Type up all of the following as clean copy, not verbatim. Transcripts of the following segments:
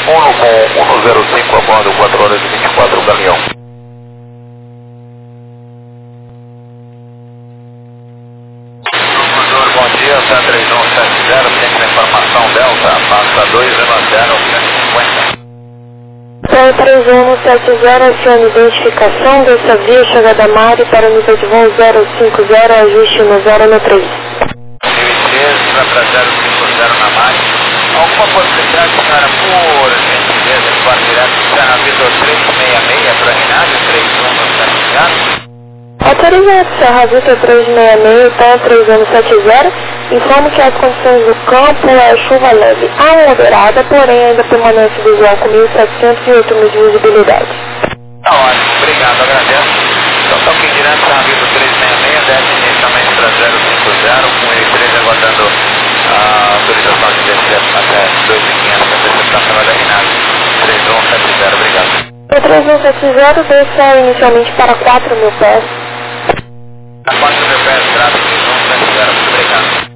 1 com 105 a bordo, 4 horas e 24, caminhão. Professor, bom dia, tá 3170, tem informação Delta, passa 210, 150. Céu 3170, acione identificação dessa via, chegada a Mari para nível de voo 050, ajuste no 0 no 3. Vai para 050 na Mari. Alguma possibilidade, senhora, por gentileza, de voar direto para a Vitor 366 para Rinaldi 3170? Autorizado, Serra Vitor 366, Tom 3170, informo que as condições do campo é chuva leve a moderada, porém ainda permanece visual com 1.700 e 8 mil de visibilidade. Tá ótimo, obrigado, agradeço. Então estou aqui direto para a Vitor 366, desce inicialmente para 050, com o I3 aguardando a autorização de descer até 2.500 para recepção pela da Rinaldi 3170, obrigado. O 3170 desce inicialmente para 4 mil pés. A 4 mil pés, trato 3170, muito obrigado.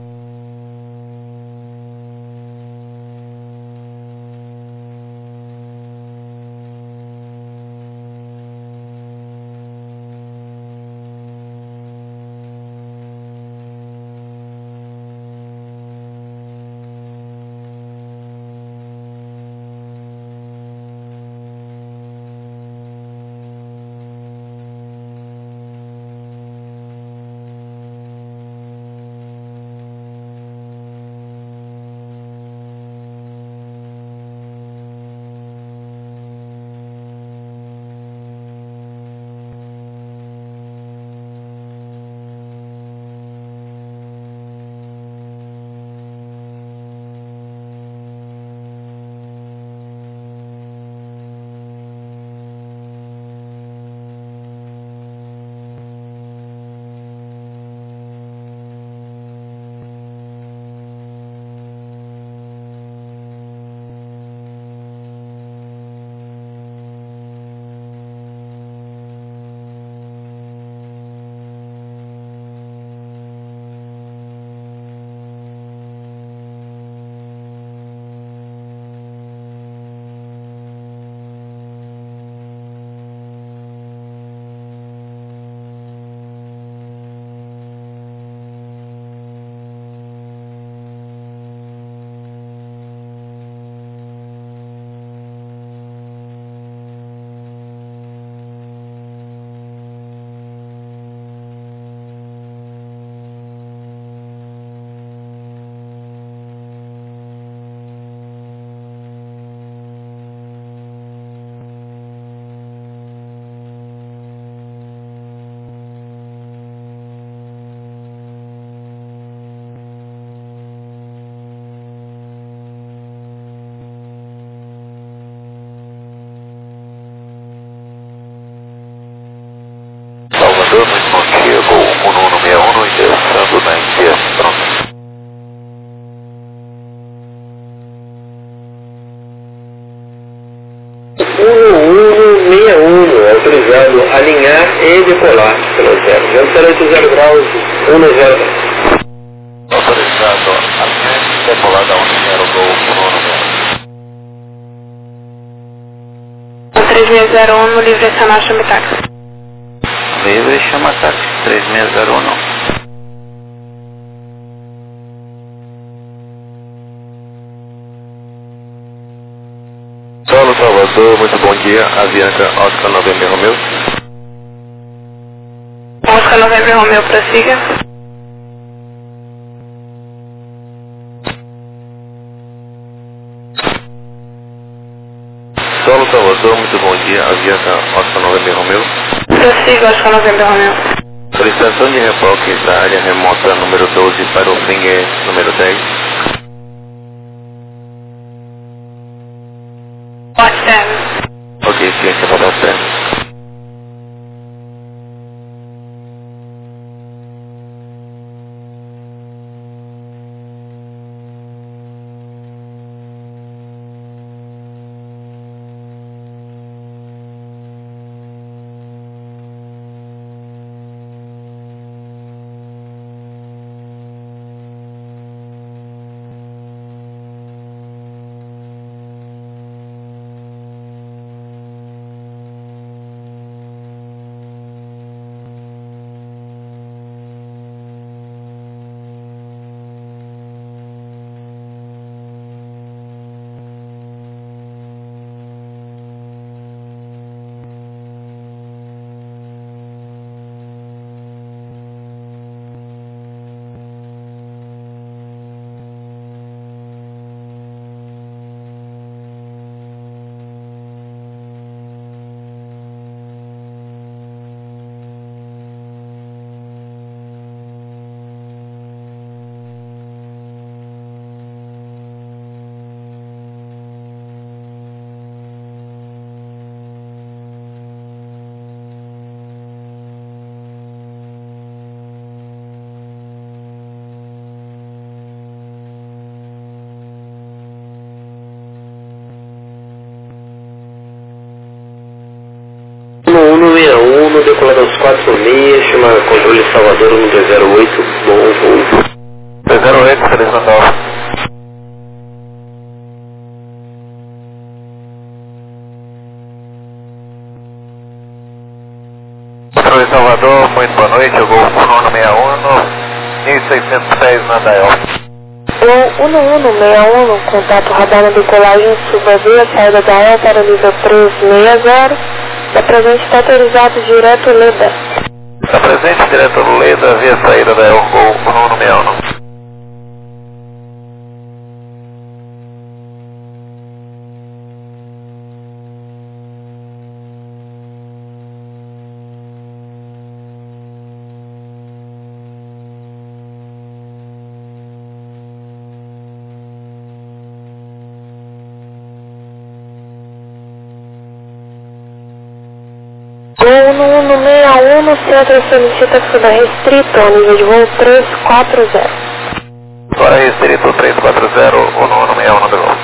Salvador, muito bom dia, voo 1161, ingressando na Índia, pronto. Autorizado a alinhar e decolar pelo 0 graus 10. Autorizado a linha decolar da 10, voo 1161. 3601 no livre acionar chame táxi. Livre chama táxi 3601. Solo Salvador, muito bom dia, Avianca Oscar November Romeu. Oscar November Romeu, prossiga. Solo Salvador, muito bom dia, Avianca Oscar November Romeu. Prossiga, Oscar November Romeu. Solicitação de reboque da área remota número 12 para o Finger número 10. WhatsApp. Ok, ciência para dar certo. Vamos decolando aos 4 milhas, chama controle Salvador 1208, bom voo. 208, Feliz Natal. Controle Salvador, muito boa noite, eu vou 1161, 1600 pés na Dael. Voo 1161, contato radar na decolagem, suba via saída da El para o nível 360, da presente está autorizado direto Leda. Está presente direto Leda, via saída da El, voo 1161. Voo 1161, centro solicita suba restrito ao nível de voo 340. Agora restrito 340, 1161 no Belo.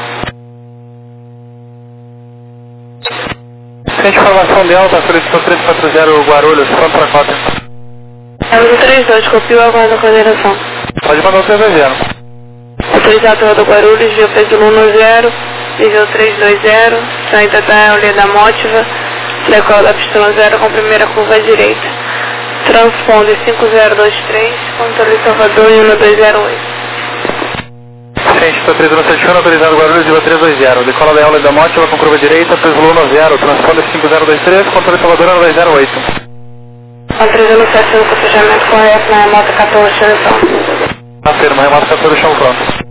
Centro de informação de alta, solicitou 340 Guarulhos, pronto para cota. Temos o 32, copiou a guarda da coordenação. Pode mandar o 320. Autorizado roda Guarulhos, via peso 110, nível 320, saída da Leda Mótiva, decola da pistão 0 com primeira curva à direita. Transponde 5023, controle Salvador 1208. Centro, está 3171, autorizado Guarulhos, via 320. Decola da aula da Mótiva com curva direita, peso 110, transponder 5023, controle Salvador 1208. A 307 no cotejamento correto na remota 14, direção. Afirma, remota 14, chão pronto.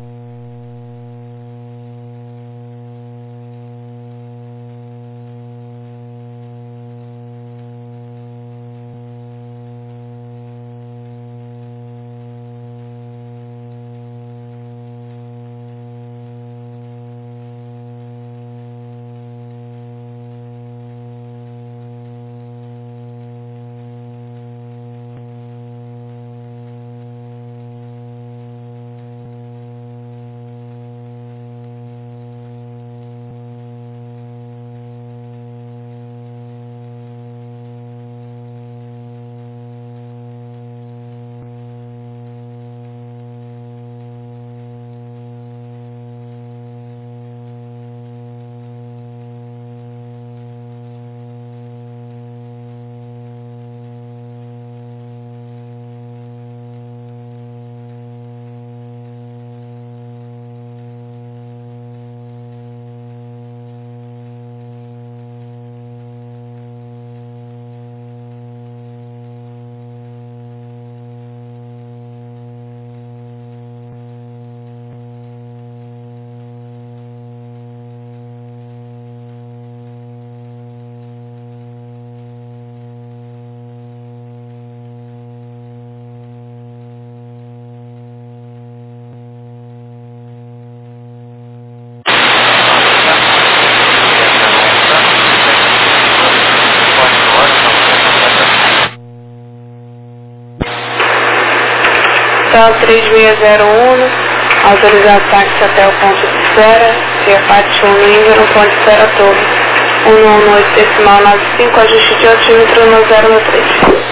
Hotel 3601, autorizado táxi até o ponto de espera, via Pátio nível no ponto de espera torre. 118 decimal 95, ajuste de altímetro no 013.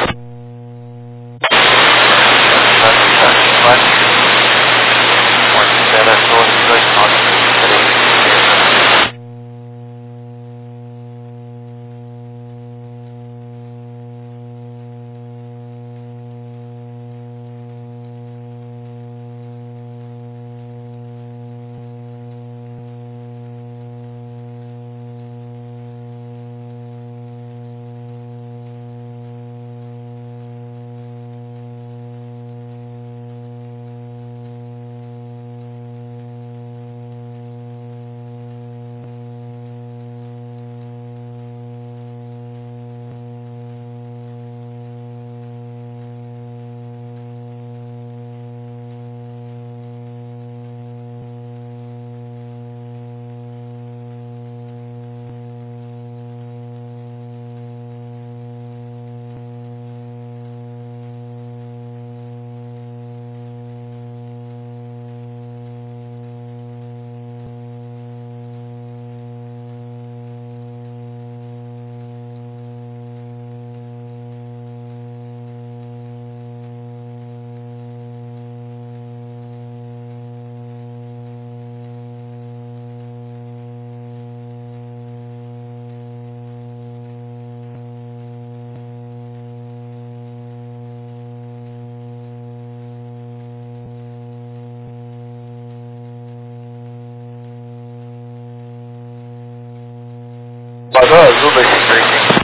Padrão Azul 2535.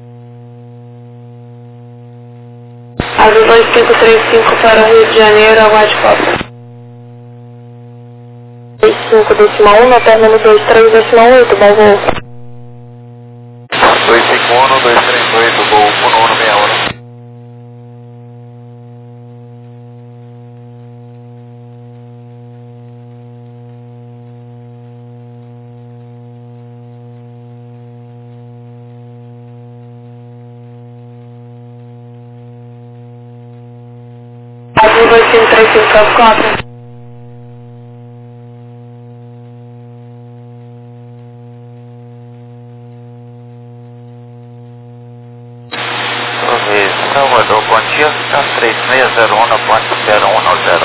Azul 2535 para o Rio de Janeiro, aguarde cópia. 25,1 na terminal 23,8, bom voo. 251, 238, voo 1161. Azul 2535, cópia. Salvador, bom dia, está 3601 na ponte 0110.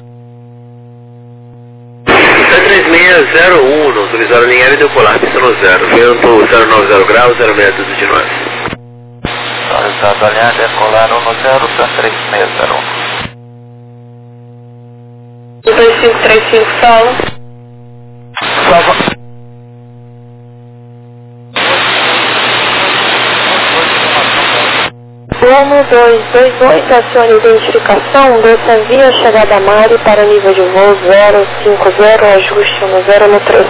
Está 3601, não autorizaram a linha aérea decolar, pista no 0, vento 090 graus, 06 de nós. Autorizado a linha decolar 10, está 3601. 2535, solo. Salva. Plano 222, acione identificação, desça via chegada a Mari para nível de voo 050, ajuste no 0 no 3. 0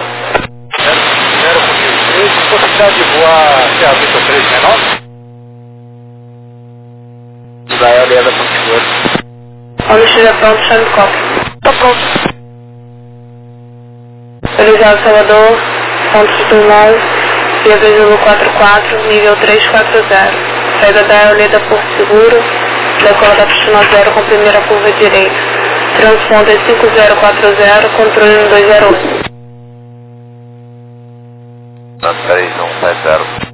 possibilidade de voar se a Vitor 369? Israel Liada Ponte. Quando estiver pronto, chame cópia. Tá pronto. Realizado Salvador, Santos Dumont, via Brasil 44, nível 340. Saída da Aeoleda Porto Seguro, decola da pista 0 com primeira curva direita. Transponder 5040, controle no 208. 3170.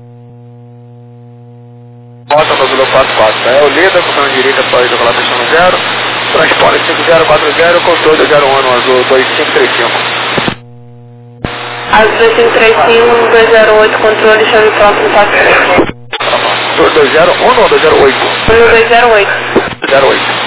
Bota no Zulu 44, Aeoleda, com direita para decolar da pista 0. Transponder 5040, controle 01 no Azul 2535. Azul 2535, 208, controle, chame pronto no passo. 201 ou 208? No 208. 08.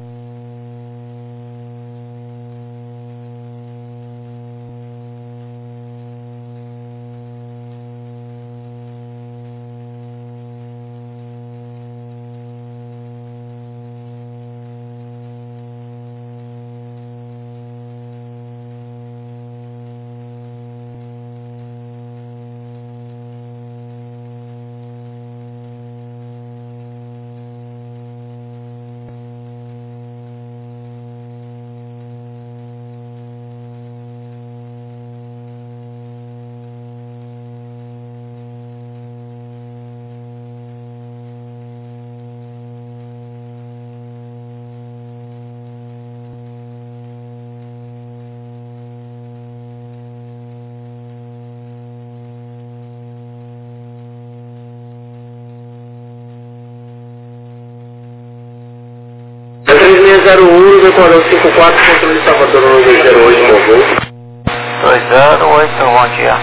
É 3601, decorou 54, controle de Salvador no 208, bom voo. 208, bom dia.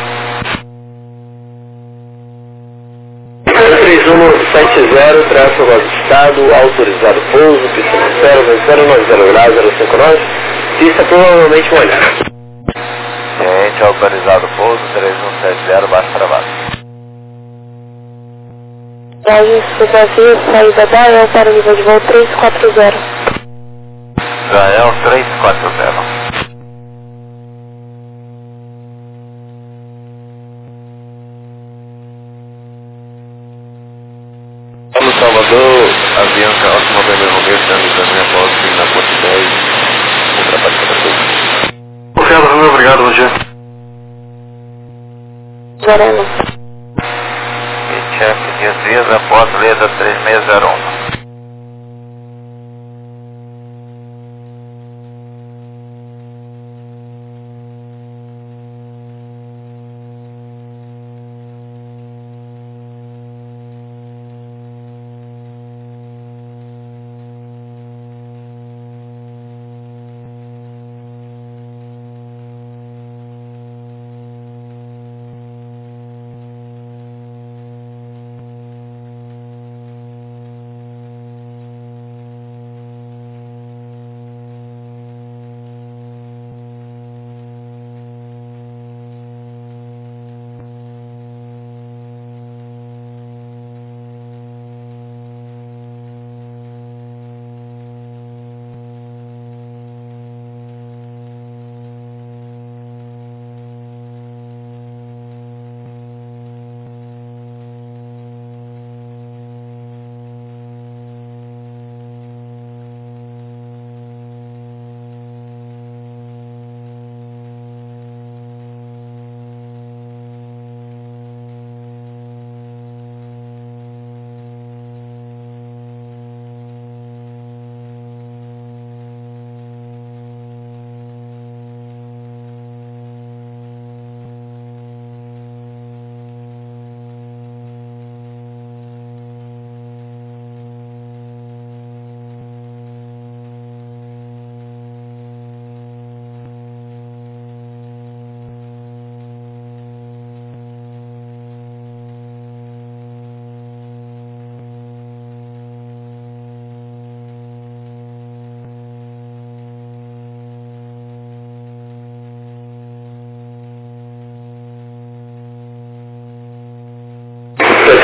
3170, tráfego avistado, autorizado pouso, pista no 090 graus, 059, pista provavelmente molhada. Gente, autorizado pouso 3170, baixo para baixo. Viagem Brasil, saída da AEL para o nível de voo 340. Israel 340. No Salvador, Avianca Alto Novembro Romeu, estamos na posse na ponte 10, ultrapassando a tudo. Obrigado, Romeu, obrigado, bom dia. Verano. E chefe Dias após Leda 3601.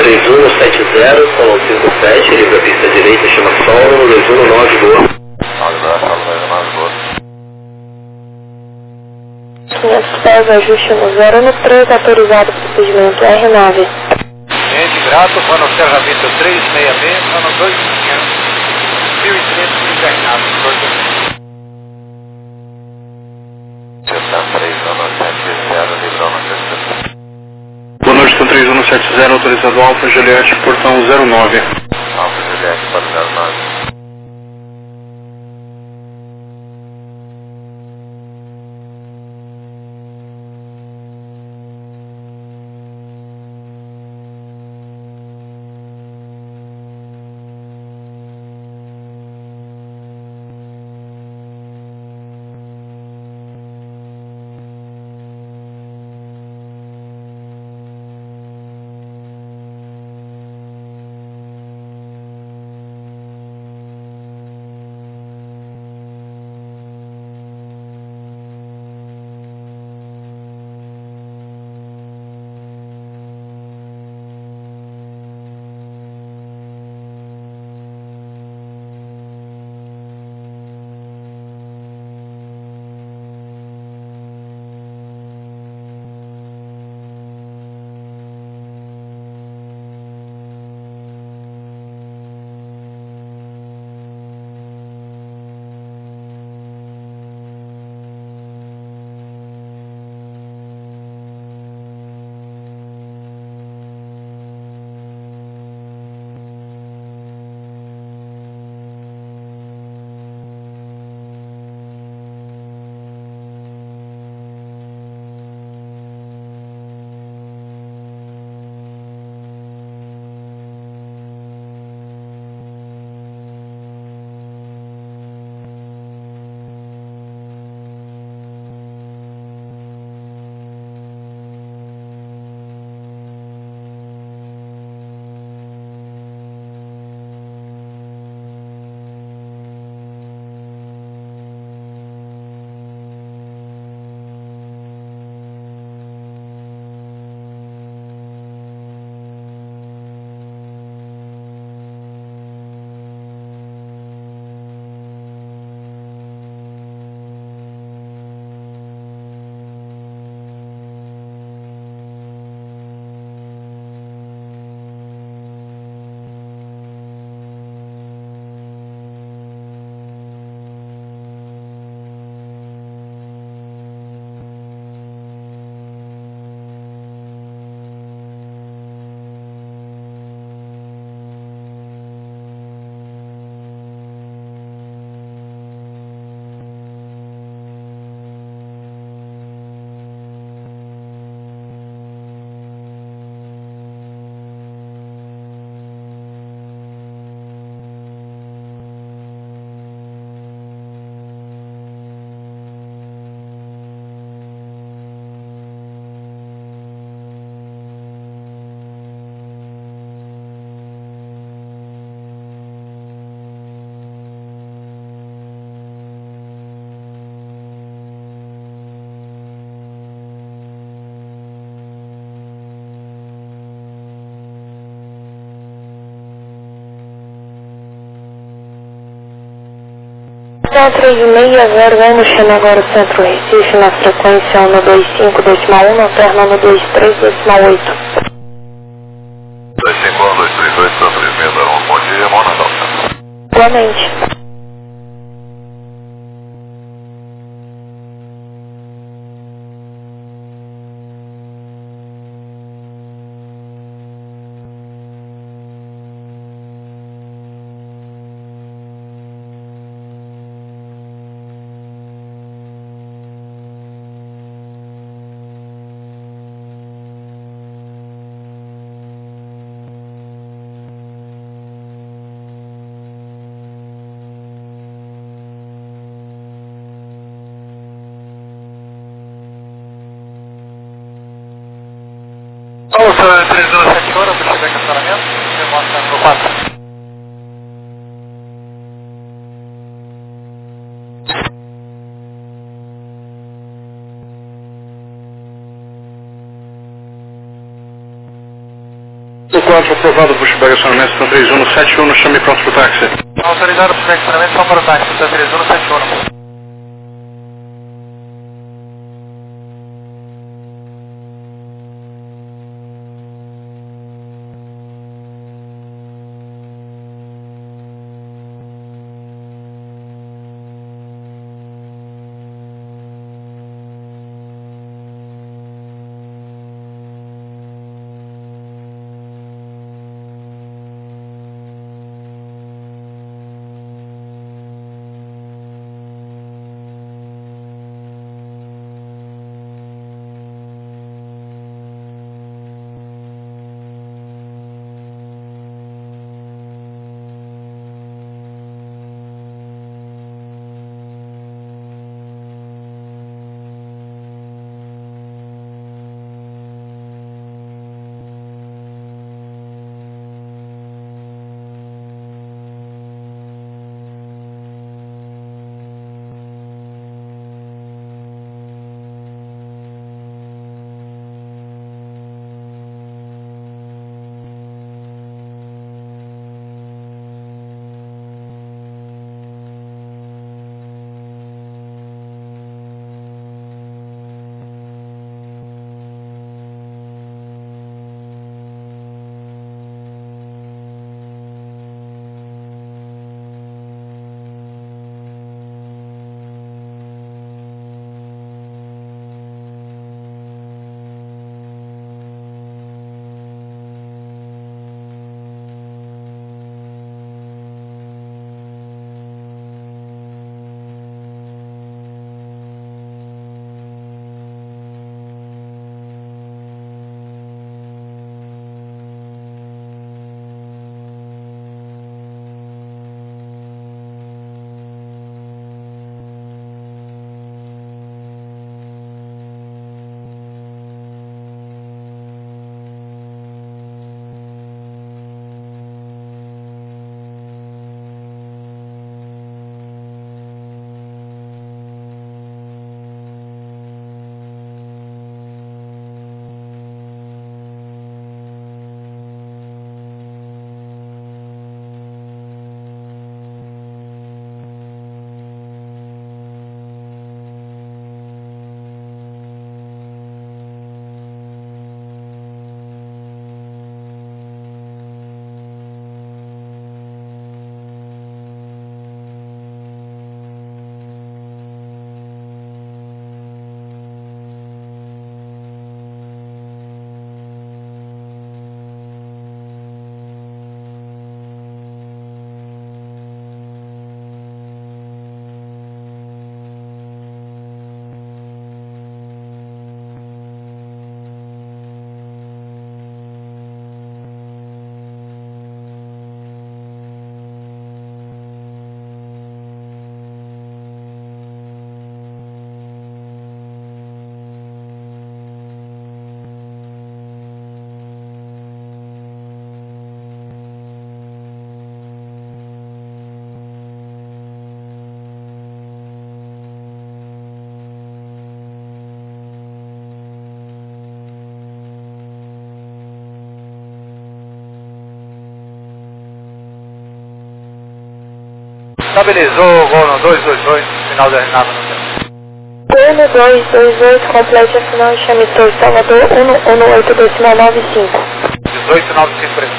3170, Salão 57, livre a pista direita, chama Sol, número 219, boa. 500 pés, ajuste no 0 no 3, autorizado procedimento R9. Cliente grato, mano, Serra Vista 366, mano 2500, 1.300 internado, 3170, livrão na terceira. Boa noite, 3170, autorizado Alfa Juliette, portão 09. Alfa Juliette para 09. Então, 360, vamos chamar agora o Centro Recife na frequência 125.1, na perna 123.8. 251-232, São 361, bom dia, Mona Dalta. Igualmente. Alô, 317 horas, para chegar em estacionamento, você mostra no 4. 4, aprovado, pushback acionamento, 3171, chame pronto pro táxi. Autorizado, pushback acionamento, só para o táxi, 3171. Estabilizou o voo no 222, final da Renata no tempo. Voo no 228, complete a final de Chamitor, Salvador, 118 decimal 95. 1895 por aí.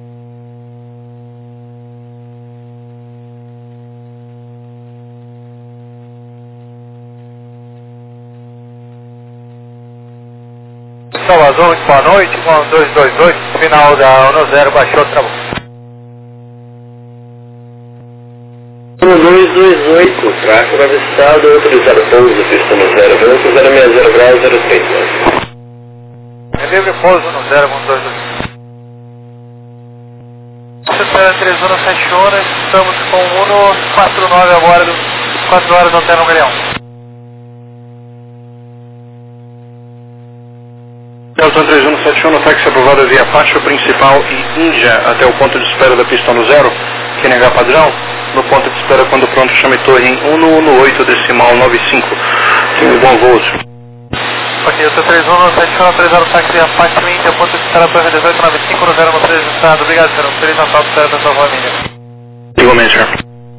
Salvador, muito boa noite, com 228, final da 10, baixou, travou. 228, tráfego avistado, autorizado pouso, pista no 0, velocidade 060 graus, 03. É livre pouso no 012. 3171, estamos com 149 agora, 4 horas no Terno Galeão. Delta 3171, táxi aprovado via faixa principal e Índia até o ponto de espera da pista no 0, QNH padrão. No ponto de espera, quando pronto, chame torre em 118 decimal 95. Bom voo. Aqui, eu tô 3171, táxi Apache Índia, ponto de espera para 1895 no 013 do estado. Obrigado, senhor. Feliz Natal para a sua família. Igualmente, senhor.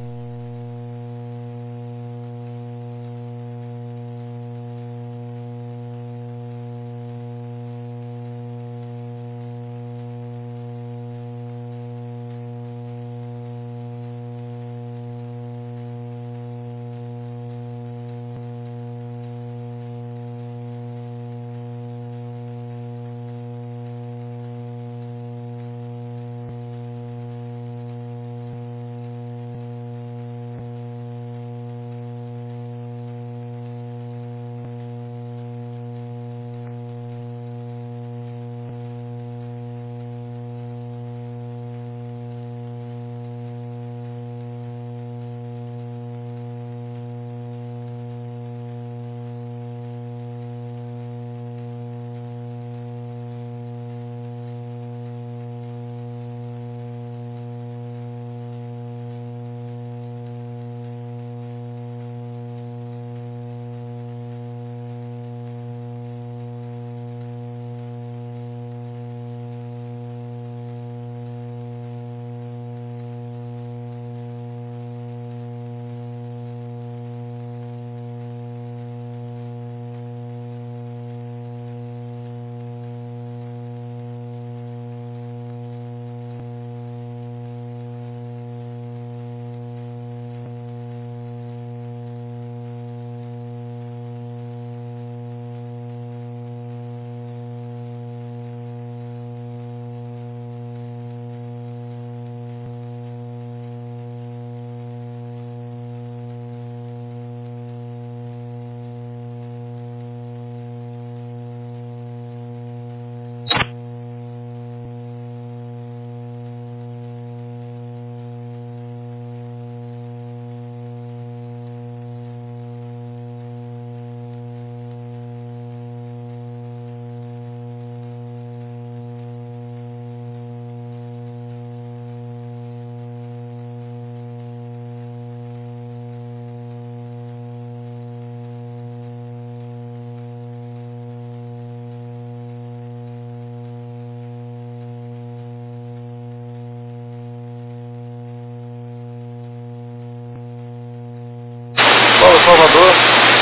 Salvador,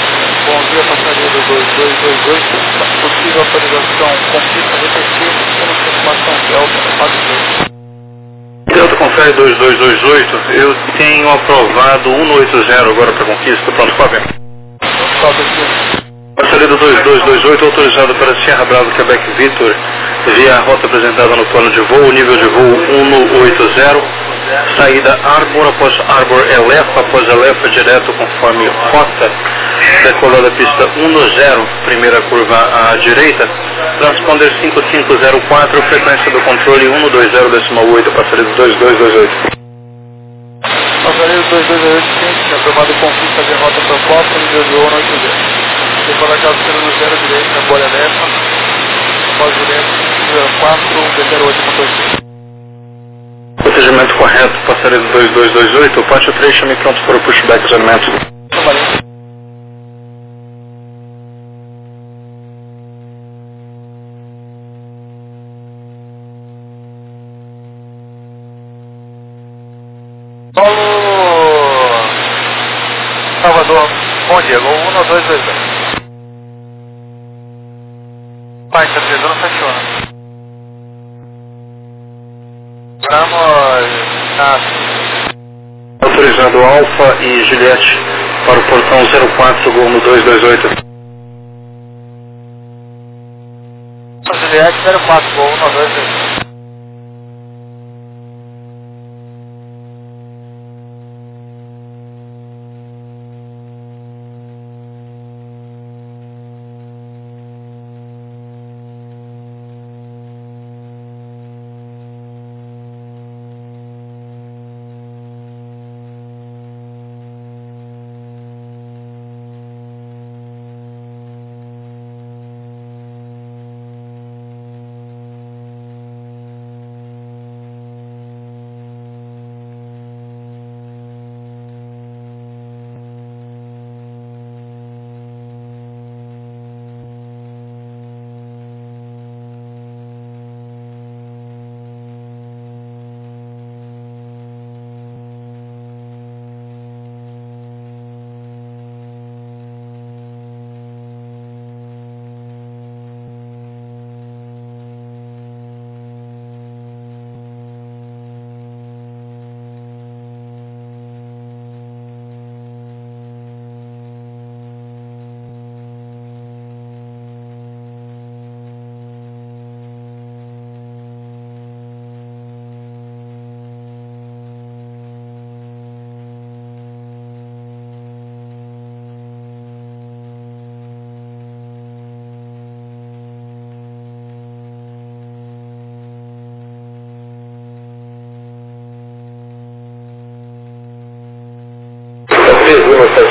bom dia, passageiro 2228, possível autorização com pista repetida, temos confirmação Delta, pago 2. Delta confere 2228, eu tenho aprovado 180 agora para conquista, pronto, Fábio. Sobe aqui. Passageiro 2228 autorizado para Sierra Bravo, Quebec Victor, via a rota apresentada no plano de voo, nível de voo 180, saída Arbor, após Arbor Elefa, após Elefa direto conforme rota, decolada pista 10, primeira curva à direita, transponder 5504, frequência do controle 120,8, passageiro 2228. Passageiro 2228, sim, aprovado com pista de rota proposta, nível de voo 80. Decolar casa no 0 direita, bolha Elefa, após direto 04, 108, Procedimento correto, passageiro 2228, pátio 3, chame pronto para o pushback dos alimentos. Salvador, bom dia, voo 1220. Pai, tá precisando funciona. Vamos Autorizado Alfa e Juliette para o portão 04, gol no 228. Juliette 04, voo 1220.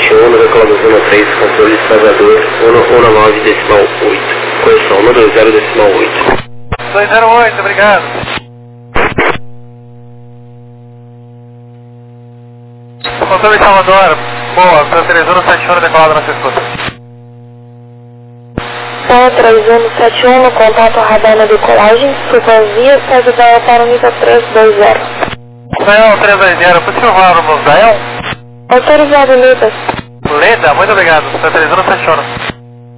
171, decolado zona 3, controle de Salvador, 119,8. Correção, 120,8. 208, obrigado. Controle de Salvador, boa, para 3171, decolado na sua escuta. Então, 3171, no contato radar na decolagem, supervia, saída da El para o nível 320. Dael 320, possível voar no Dael? Autorizado, Leda. Leda, muito obrigado, para 3171.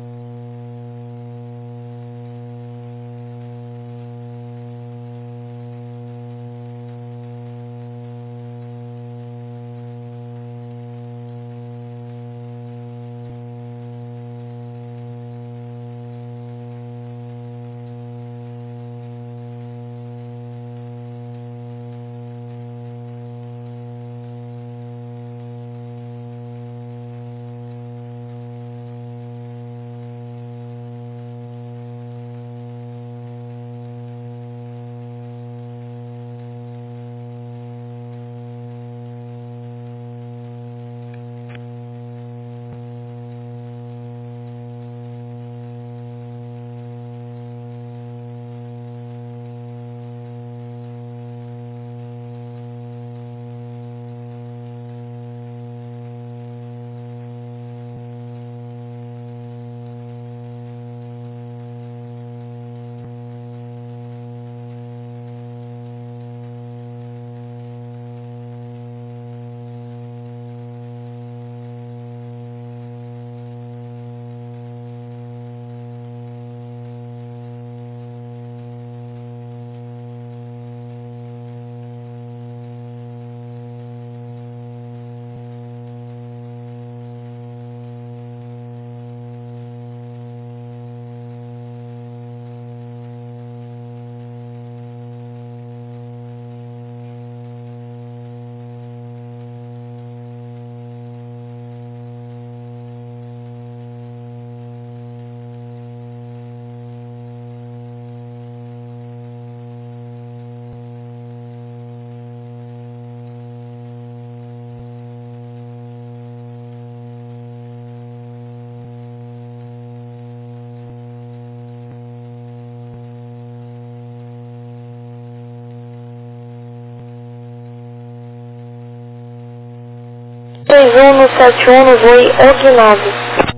No 71 no voo Ognave.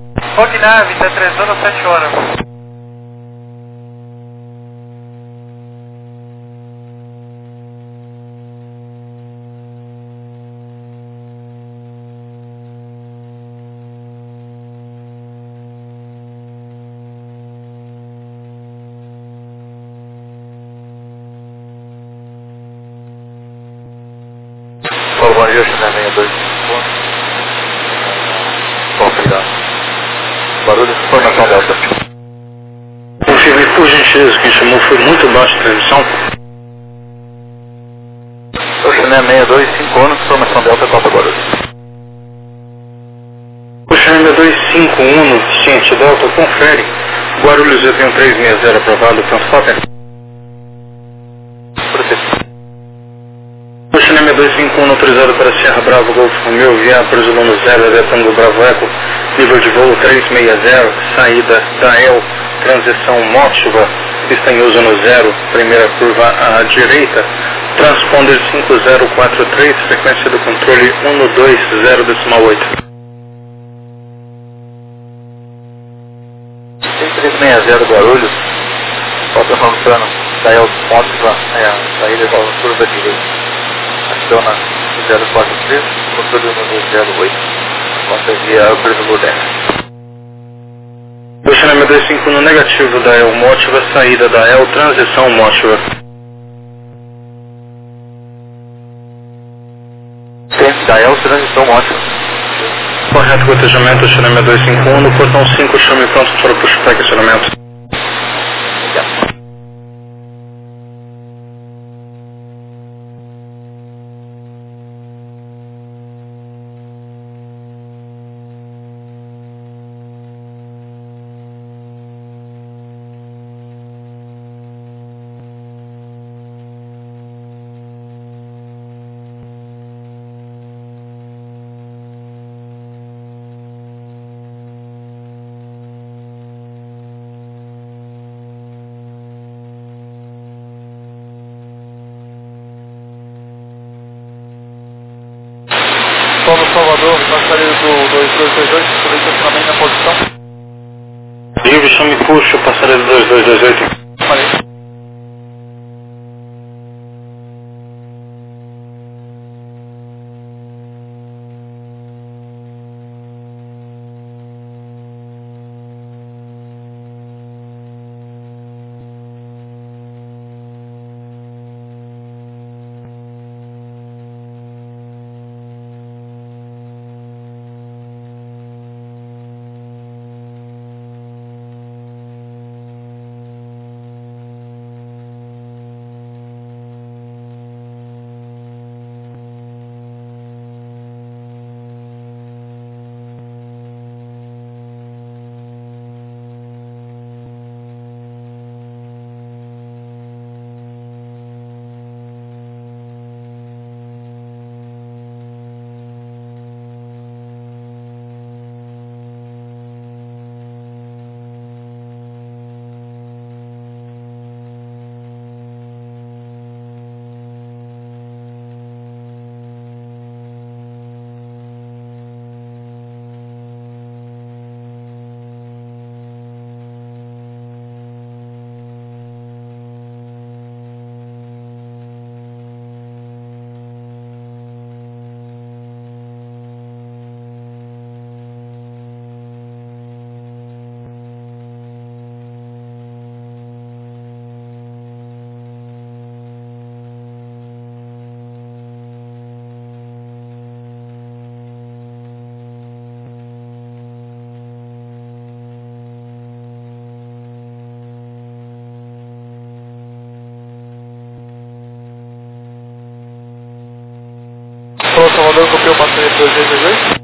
Ognave, tá 3171. Bom dia, China 62. Obrigado. Barulho, informação delta. Confirme por gentileza, quem chamou foi muito baixa a transmissão. China 62, 5 anos, informação delta, 4 barulho. China 251, deficiente delta, confere. Guarulhos eu tenho 360 aprovado, transporte. China 251 autorizado para Serra Bravo, Golfo Romeu, via Presulono 0, Detango Bravo Eco, nível de voo 360, saída da El, transição Mótiva, pista em uso no 0, primeira curva à direita, transponder 5043, frequência do controle 120,8. 360 Guarulhos, falta faltando, da El Mótiva, saída da curva direita. Aciona 043, controle 108, conta via Presumo 10. China 251 negativo da El Mótiva, saída da El, transição Mótiva. Sim, da El, transição Mótiva. Correto, cotejamento, China 251, no portão 5, chame pronto para o pushback acionamento. 228, por estacionamento na posição. Livre, chame puxo, passarela 2228. Falei. Falou, Salvador, copiou o passageiro 2228.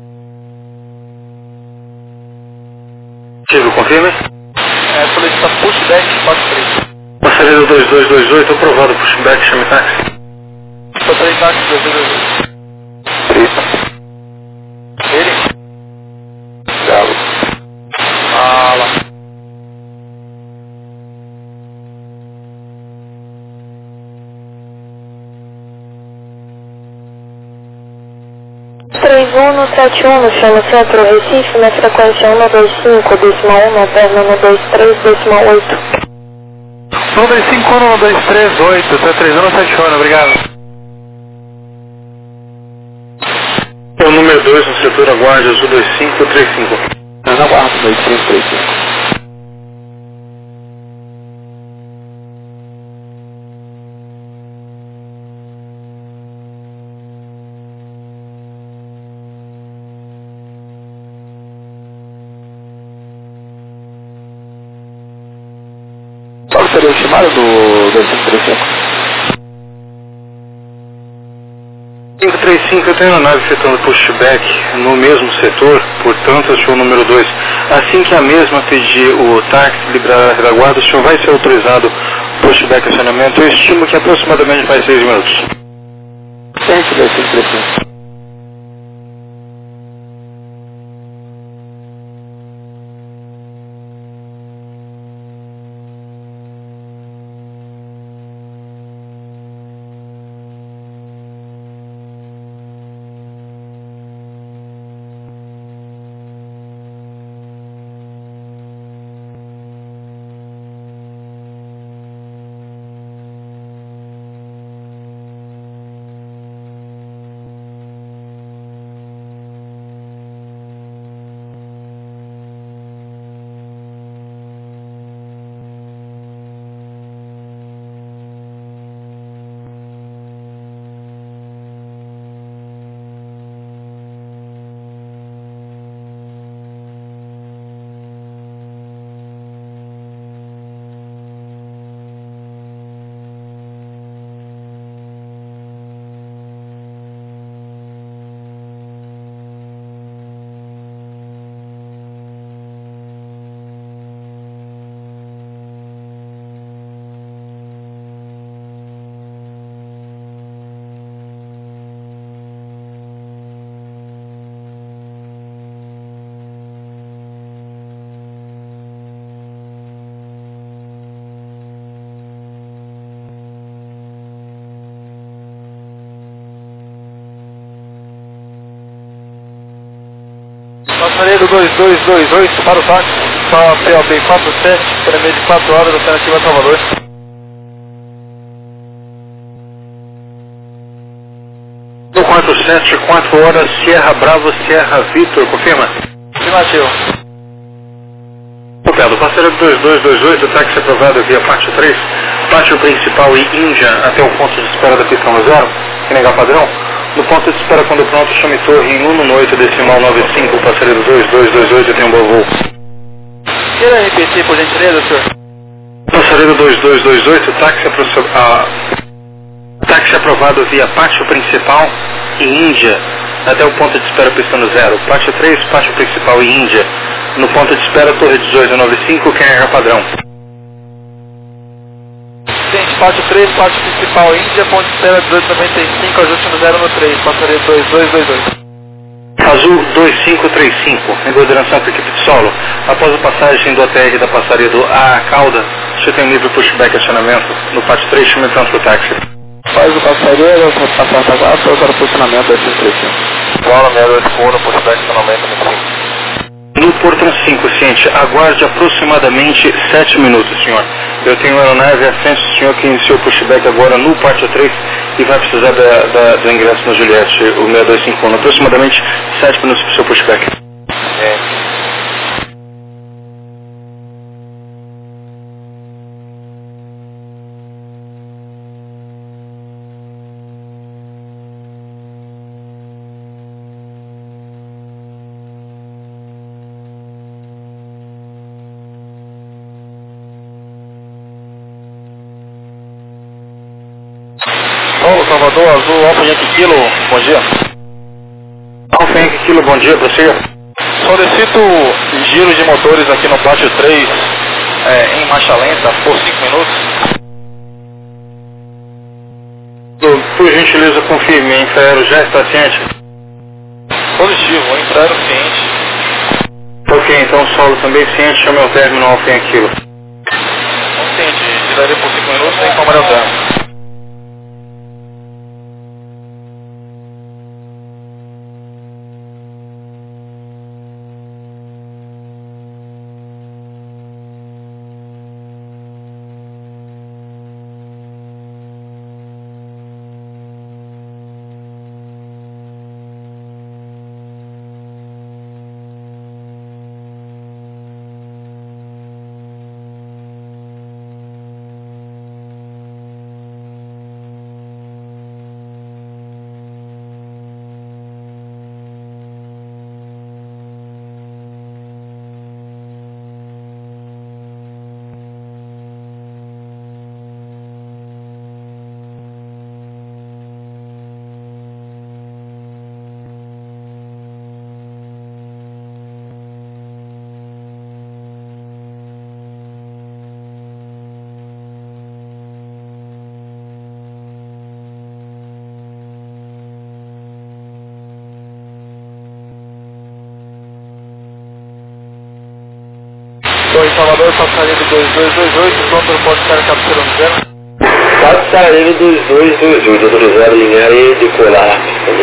Tive, confirme. Solicita pushback 43. Passaredo 2228, aprovado, pushback, chame táxi. Passageiro táxi 2228. Ele? Galo. Ah, lá. no 71 no centro Recife, na frequência 125, decimal 1, perna 123, decimal 8. 125-1238, tá 3171, obrigado. É o número 2 no setor aguarde azul 2535. Na guarda 2535. Qual seria o chamado do 2535? 535, eu tenho a nave efetuando pushback no mesmo setor, portanto, senhor número 2, assim que a mesma pedir o táxi liberar a retaguarda, o senhor vai ser autorizado pushback acionamento. Eu estimo que aproximadamente faz 6 minutos. Gente, 2535. Passaredo 2228 para o táxi, só POB 47, prêmio de 4 horas, alternativa Salvador. No 47, 4 horas, Sierra Bravo, Sierra Vitor, confirma? Afirmativo. Copiado, passaredo 2228, táxi aprovado via pátio 3, pátio principal e Índia até o ponto de espera da pista 0, NH padrão. No ponto de espera quando pronto, chame torre em 1 decimal 95, passaredo 2228, tem um bom voo. Queira repetir por gentileza, senhor? Passaredo 2228, táxi aprovado via pátio principal e Índia até o ponto de espera pista 0, pátio 3, pátio principal e Índia. No ponto de espera, torre 1895, QNH padrão. Gente, pátio 3, pátio principal Índia, ponto de espera 1895, ajuste no 0 no 3, passaredo 2228. Azul 2535, em coordenação com a equipe de solo. Após a passagem do ATR da passaredo A Cauda, você tem livre pushback acionamento. No pátio 3, chame tanto pro táxi. Faz o passaredo, passar para lá, para o posicionamento da S35. Bola 681, pushback acionamento no 5. No portão 5, ciente, aguarde aproximadamente 7 minutos, senhor. Eu tenho a aeronave à frente do senhor que iniciou o pushback agora no pátio 3 e vai precisar do ingresso na Juliette, o 6251. Aproximadamente 7 minutos para o seu pushback. Paulo, Salvador, Azul, Alfa Yankee Kilo, bom dia. Alfa Yankee Kilo, bom dia, prossiga. Solicito giros de motores aqui no pátio 3 em marcha lenta por 5 minutos. Por gentileza, confirme, a Infraero já está ciente? Positivo, Infraero ciente. Ok, então solo também ciente, chame ao término Alfa Yankee Kilo. Ciente, girarei por 5 minutos sem câmera zero. Oi, Salvador, passaredo 2228, pronto para pode estar capturando no zero. Passaredo 2228, autorizado linear e decolar,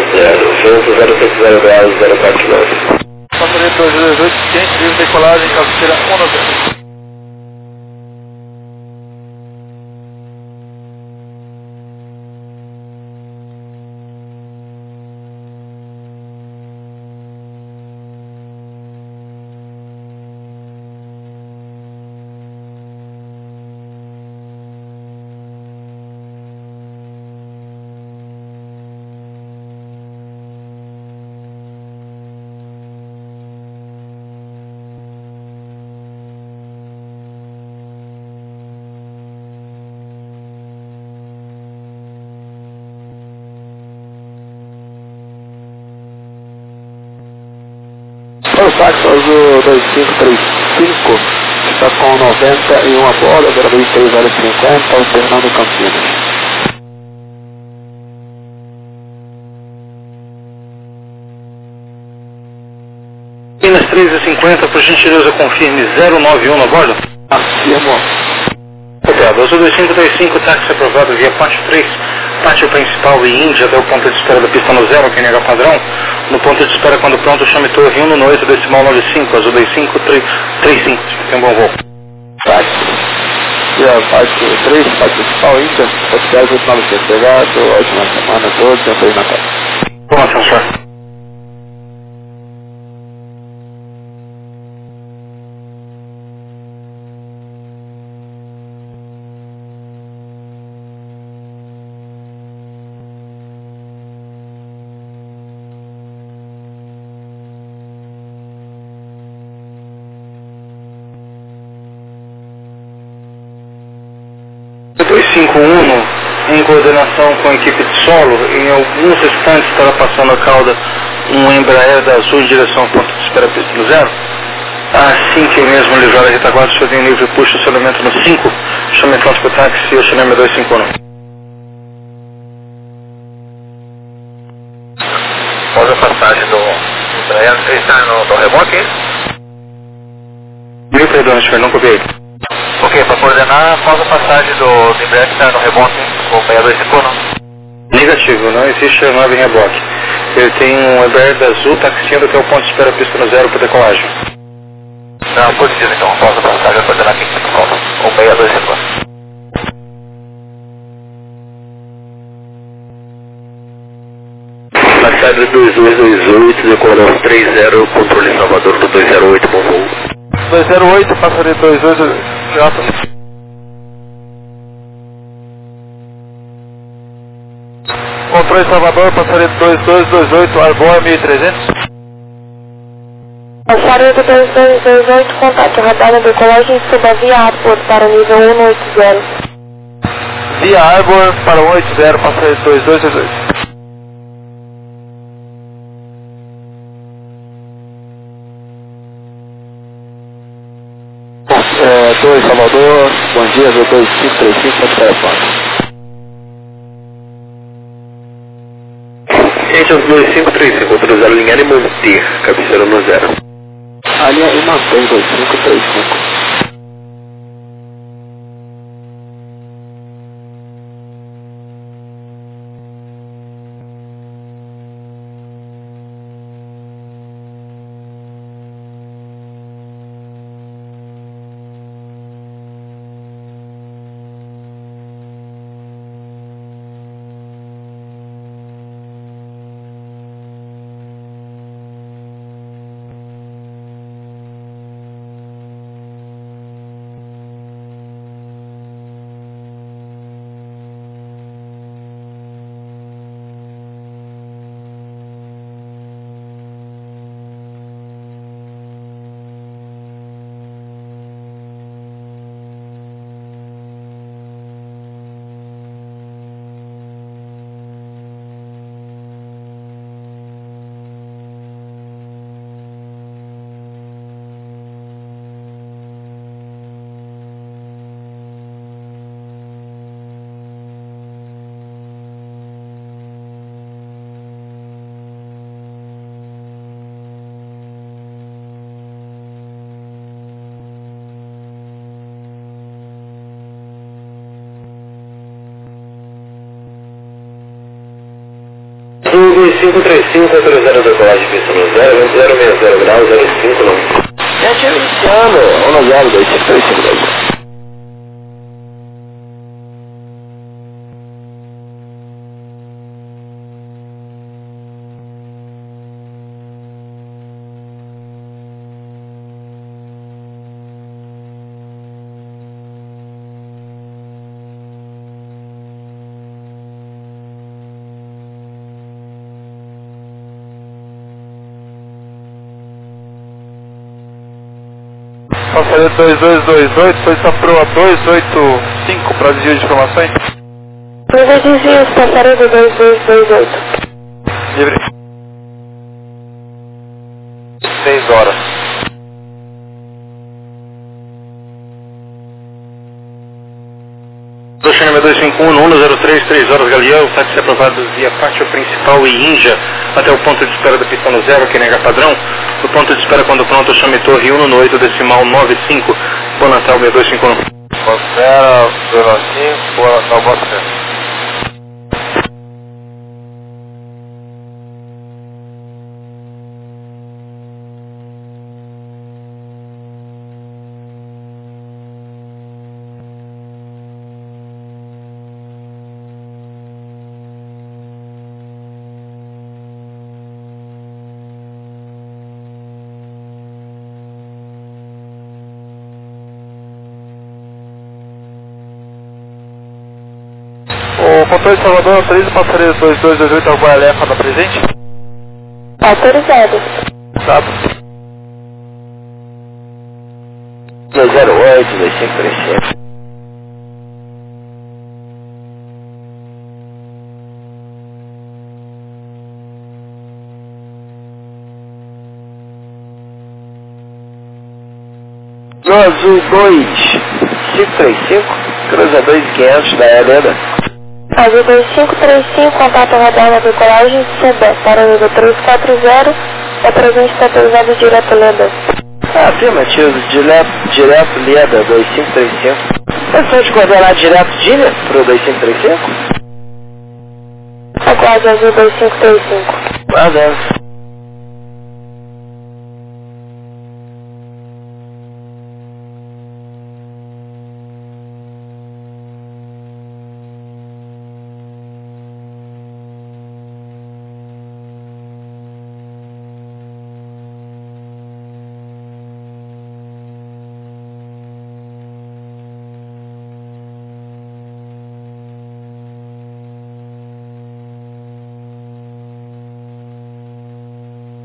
0 graus, 049. Passaredo 2228, ciente, livre decolagem, cabeceira 1 no 0. O táxi Azul 2535 está com 91 a bordo, agora vem 3 horas e 50, alternando Campinas. Campinas 3h50, por gentileza confirme 091 a bordo. Afirmo. Copiado, Azul 2535, táxi aprovado via pátio 3, pátio principal e Índia até o ponto de espera da pista no 0, que é NH padrão. No ponto de espera quando pronto, chame torre 1 no 8 decimal 95, azul 2535. Tem um bom voo. E a parte 3, parte principal, Índia, quantidade 8900, obrigado, ótima semana a todos, e um Feliz Natal. Bom, senhor. Em coordenação com a equipe de solo, em alguns instantes estará passando a cauda um Embraer da Azul em direção ao ponto de espera pista no 0. Assim que mesmo livrar a retaguarda, o senhor tem livre puxa o estacionamento no 5, chame Atlântico Táxi e o seu número 251. Após a passagem do Embraer, você está no reboque? Me perdoe, senhor, não copiei. Ok, para coordenar, após a passagem do Embraer que está no reboque, o 6251. Negativo, não existe aeronave em reboque. Ele tem um Embraer da Azul taxiando até o ponto de espera pista no 0 para decolagem. Não, positivo então, após a passagem, coordenar aqui que falta, o 6251. Passagem 2228, decolamos 30, controle Salvador do 208, bom voo. 208, passaria 28, já. Controle Salvador, passaria 2228, Arbor 1300. Passaria 2228, contato radar na decolagem sob a via Arbor para nível 180. Via Arbor para 180, passaria 2228. Torre Salvador, bom dia, 2535, pode telefone. Agent 2535, autorizado a alinhar e manter, cabeceira no 0. Alinha e mantém 2535. Sul 2535, autorizado a decolagem pista no 0, 060 graus, 05 não. Gente, iniciando, olhado 2535 graus. Passaria 2228, foi só pro 285 para desvio de informações. Coisa desvios, passaria do 2228. Livre. 6 horas. Oceano 251, 103, 3 horas Galeão, táxi aprovado via pátio principal e Índia até o ponto de espera da pista no 0, que nega padrão. No ponto de espera quando pronto, chame torre 1 no 8 decimal 95, Bom Natal 6251. Considera 295, Bom Natal você. controle de Salvador, autoriza o passageiro 2228 ao Guaralefa na presente? Autorizado. Sabe? 208, 2535. No azul 2535, cruza 2500 da Helena. Azul 2535, contato radar na decolagem CB, para o nível 340, é presente está autorizado direto Leda. Afirmativo, direto Leda 2535. Pensou de coordenar direto Dina pro 2535? Aguarde azul 2535. Guardando.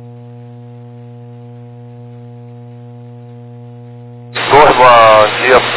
Bom dia,